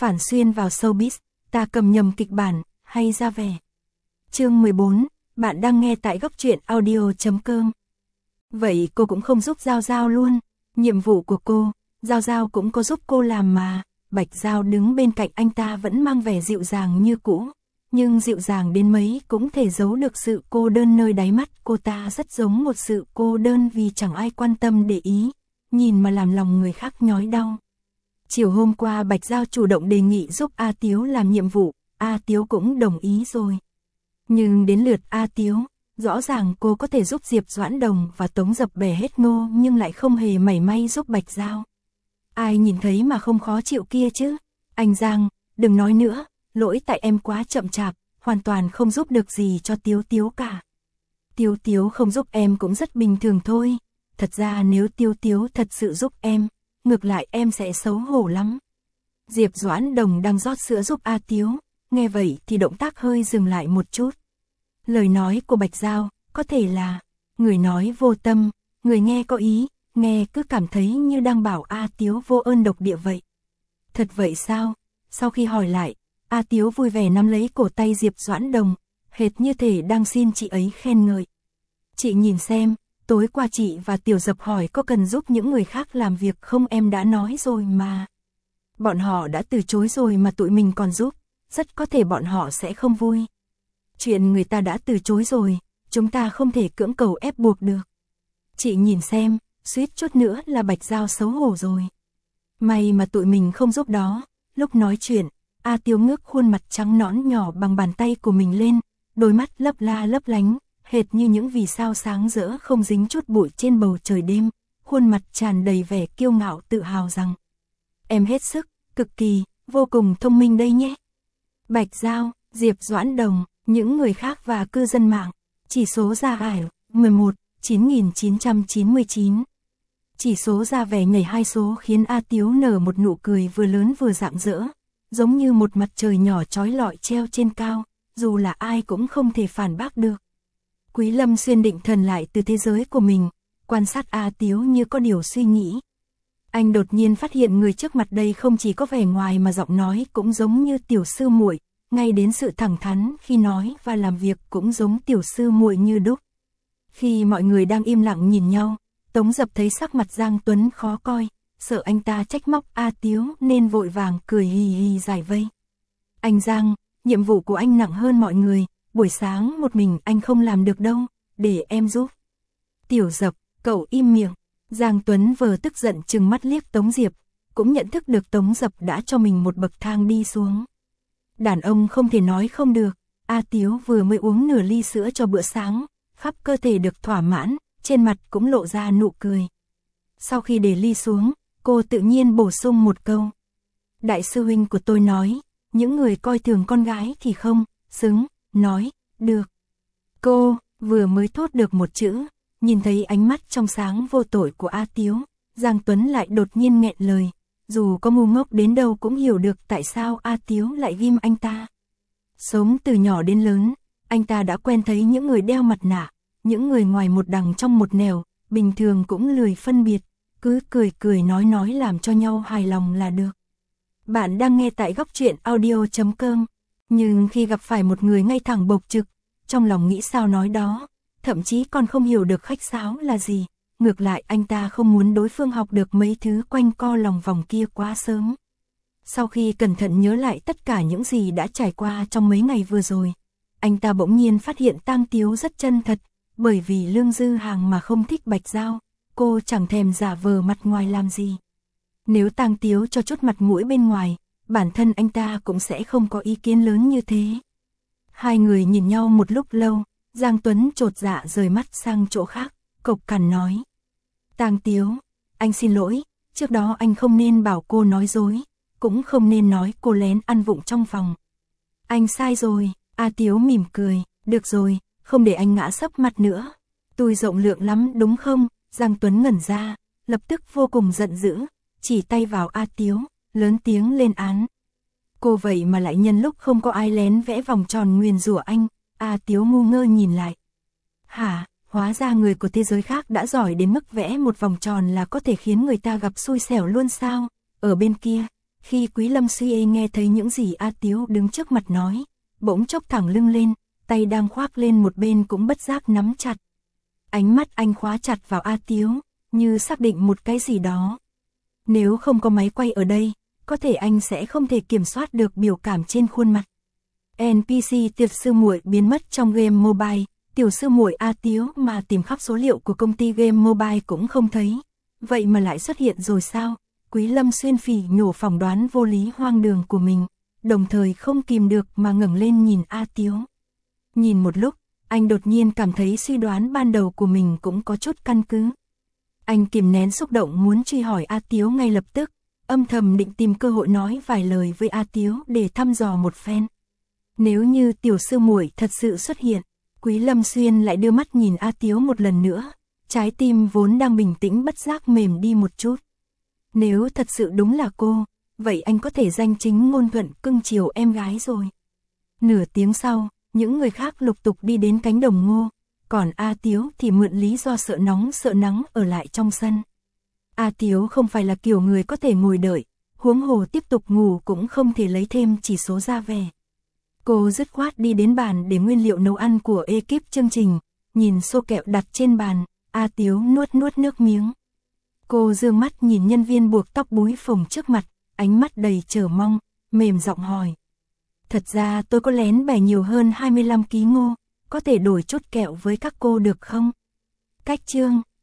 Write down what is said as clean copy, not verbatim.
phản xuyên vào showbiz, ta cầm nhầm kịch bản, hay ra vẻ. Chương 14, bạn đang nghe tại góc truyện audio.com. Vậy cô cũng không giúp Giao Giao luôn, nhiệm vụ của cô, Giao Giao cũng có giúp cô làm mà. Bạch Giao đứng bên cạnh anh ta vẫn mang vẻ dịu dàng như cũ, nhưng dịu dàng đến mấy cũng thể giấu được sự cô đơn nơi đáy mắt cô ta, rất giống một sự cô đơn vì chẳng ai quan tâm để ý, nhìn mà làm lòng người khác nhói đau. Chiều hôm qua Bạch Giao chủ động đề nghị giúp A Tiếu làm nhiệm vụ, A Tiếu cũng đồng ý rồi. Nhưng đến lượt A Tiếu, rõ ràng cô có thể giúp Diệp Doãn Đồng và Tống Dập bẻ hết ngô nhưng lại không hề mảy may giúp Bạch Giao. Ai nhìn thấy mà không khó chịu kia chứ? Anh Giang, đừng nói nữa, lỗi tại em quá chậm chạp, hoàn toàn không giúp được gì cho Tiếu Tiếu cả. Tiếu Tiếu không giúp em cũng rất bình thường thôi. Thật ra nếu Tiếu Tiếu thật sự giúp em, ngược lại em sẽ xấu hổ lắm. Diệp Doãn Đồng đang rót sữa giúp A Tiếu, nghe vậy thì động tác hơi dừng lại một chút. Lời nói của Bạch Giao, có thể là, người nói vô tâm, người nghe có ý, nghe cứ cảm thấy như đang bảo A Tiếu vô ơn độc địa vậy. Thật vậy sao? Sau khi hỏi lại, A Tiếu vui vẻ nắm lấy cổ tay Diệp Doãn Đồng, hệt như thể đang xin chị ấy khen ngợi. Chị nhìn xem, tối qua chị và Tiểu Dập hỏi có cần giúp những người khác làm việc không, em đã nói rồi mà. Bọn họ đã từ chối rồi mà tụi mình còn giúp, rất có thể bọn họ sẽ không vui. Chuyện người ta đã từ chối rồi, chúng ta không thể cưỡng cầu ép buộc được. Chị nhìn xem, suýt chút nữa là Bạch Giao xấu hổ rồi. May mà tụi mình không giúp đó. Lúc nói chuyện, A Tiếu ngước khuôn mặt trắng nõn nhỏ bằng bàn tay của mình lên, đôi mắt lấp la lấp lánh, hệt như những vì sao sáng rỡ không dính chút bụi trên bầu trời đêm, khuôn mặt tràn đầy vẻ kiêu ngạo tự hào rằng em hết sức, cực kỳ, vô cùng thông minh đây nhé. Bạch Giao, Diệp Doãn Đồng, những người khác và cư dân mạng, chỉ số ra ải 11, 9999. Chỉ số ra vẻ nhảy 2 số khiến A Tiếu nở một nụ cười vừa lớn vừa rạng rỡ, giống như một mặt trời nhỏ chói lọi treo trên cao, dù là ai cũng không thể phản bác được. Quý Lâm Xuyên định thần lại từ thế giới của mình, quan sát A Tiếu như có điều suy nghĩ. Anh đột nhiên phát hiện người trước mặt đây không chỉ có vẻ ngoài mà giọng nói cũng giống như tiểu sư muội, ngay đến sự thẳng thắn khi nói và làm việc cũng giống tiểu sư muội như đúc. Khi mọi người đang im lặng nhìn nhau, Tống Dập thấy sắc mặt Giang Tuấn khó coi, sợ anh ta trách móc A Tiếu nên vội vàng cười hì hì giải vây. Anh Giang, nhiệm vụ của anh nặng hơn mọi người, buổi sáng một mình anh không làm được đâu, để em giúp. Tiểu Dập, cậu im miệng. Giang Tuấn vừa tức giận trừng mắt liếc Tống Diệp, cũng nhận thức được Tống Dập đã cho mình một bậc thang đi xuống. Đàn ông không thể nói không được, A Tiếu vừa mới uống nửa ly sữa cho bữa sáng, khắp cơ thể được thỏa mãn, trên mặt cũng lộ ra nụ cười. Sau khi để ly xuống, cô tự nhiên bổ sung một câu. Đại sư huynh của tôi nói, những người coi thường con gái thì không xứng nói được. Cô vừa mới thốt được một chữ, nhìn thấy ánh mắt trong sáng vô tội của A Tiếu, Giang Tuấn lại đột nhiên nghẹn lời, dù có ngu ngốc đến đâu cũng hiểu được tại sao A Tiếu lại ghim anh ta. Sống từ nhỏ đến lớn, anh ta đã quen thấy những người đeo mặt nạ, những người ngoài một đằng trong một nẻo, bình thường cũng lười phân biệt, cứ cười cười nói làm cho nhau hài lòng là được. Bạn đang nghe tại góc truyện audio.com, nhưng khi gặp phải một người ngay thẳng bộc trực, trong lòng nghĩ sao nói đó, thậm chí còn không hiểu được khách sáo là gì, ngược lại anh ta không muốn đối phương học được mấy thứ quanh co lòng vòng kia quá sớm. Sau khi cẩn thận nhớ lại tất cả những gì đã trải qua trong mấy ngày vừa rồi, anh ta bỗng nhiên phát hiện Tang Tiếu rất chân thật, bởi vì Lương Dư Hàng mà không thích Bạch Giao, cô chẳng thèm giả vờ mặt ngoài làm gì. Nếu Tang Tiếu cho chút mặt mũi bên ngoài, bản thân anh ta cũng sẽ không có ý kiến lớn như thế. Hai người nhìn nhau một lúc lâu, Giang Tuấn chột dạ rời mắt sang chỗ khác, cộc cằn nói. Tang Tiếu, anh xin lỗi, trước đó anh không nên bảo cô nói dối, cũng không nên nói cô lén ăn vụng trong phòng. Anh sai rồi, A Tiếu mỉm cười, được rồi, không để anh ngã sấp mặt nữa. Tôi rộng lượng lắm đúng không? Giang Tuấn ngẩn ra, lập tức vô cùng giận dữ, chỉ tay vào A Tiếu, lớn tiếng lên án. Cô vậy mà lại nhân lúc không có ai lén vẽ vòng tròn nguyền rủa anh. A Tiếu ngu ngơ nhìn lại. Hả, hóa ra người của thế giới khác đã giỏi đến mức vẽ một vòng tròn là có thể khiến người ta gặp xui xẻo luôn sao? Ở bên kia, Khi Quý Lâm Xuy nghe thấy những gì A Tiếu đứng trước mặt nói, bỗng chốc thẳng lưng lên, tay đang khoác lên một bên cũng bất giác nắm chặt. Ánh mắt anh khóa chặt vào A Tiếu, như xác định một cái gì đó. Nếu không có máy quay ở đây, có thể anh sẽ không thể kiểm soát được biểu cảm trên khuôn mặt. NPC Tiệt sư muội biến mất trong game mobile, tiểu sư muội A Tiếu mà tìm khắp số liệu của công ty game mobile cũng không thấy. Vậy mà lại xuất hiện rồi sao? Quý Lâm Xuyên phỉ nhổ phỏng đoán vô lý hoang đường của mình, đồng thời không kìm được mà ngẩng lên nhìn A Tiếu. Nhìn một lúc, anh đột nhiên cảm thấy suy đoán ban đầu của mình cũng có chút căn cứ. Anh kìm nén xúc động muốn truy hỏi A Tiếu ngay lập tức, âm thầm định tìm cơ hội nói vài lời với A Tiếu để thăm dò một phen. Nếu như tiểu sư muội thật sự xuất hiện, Quý Lâm Xuyên lại đưa mắt nhìn A Tiếu một lần nữa, trái tim vốn đang bình tĩnh bất giác mềm đi một chút. Nếu thật sự đúng là cô, vậy anh có thể danh chính ngôn thuận cưng chiều em gái rồi. Nửa tiếng sau, những người khác lục tục đi đến cánh đồng ngô, còn A Tiếu thì mượn lý do sợ nóng sợ nắng ở lại trong sân. A Tiếu không phải là kiểu người có thể ngồi đợi, huống hồ tiếp tục ngủ cũng không thể lấy thêm chỉ số ra về. Cô dứt khoát đi đến bàn để nguyên liệu nấu ăn của ekip chương trình, nhìn xô kẹo đặt trên bàn, A Tiếu nuốt nuốt nước miếng. Cô dương mắt nhìn nhân viên buộc tóc búi phồng trước mặt, ánh mắt đầy chờ mong, mềm giọng hỏi. Thật ra tôi có lén bẻ nhiều hơn 25 kg ngô, có thể đổi chút kẹo với các cô được không? Cách chương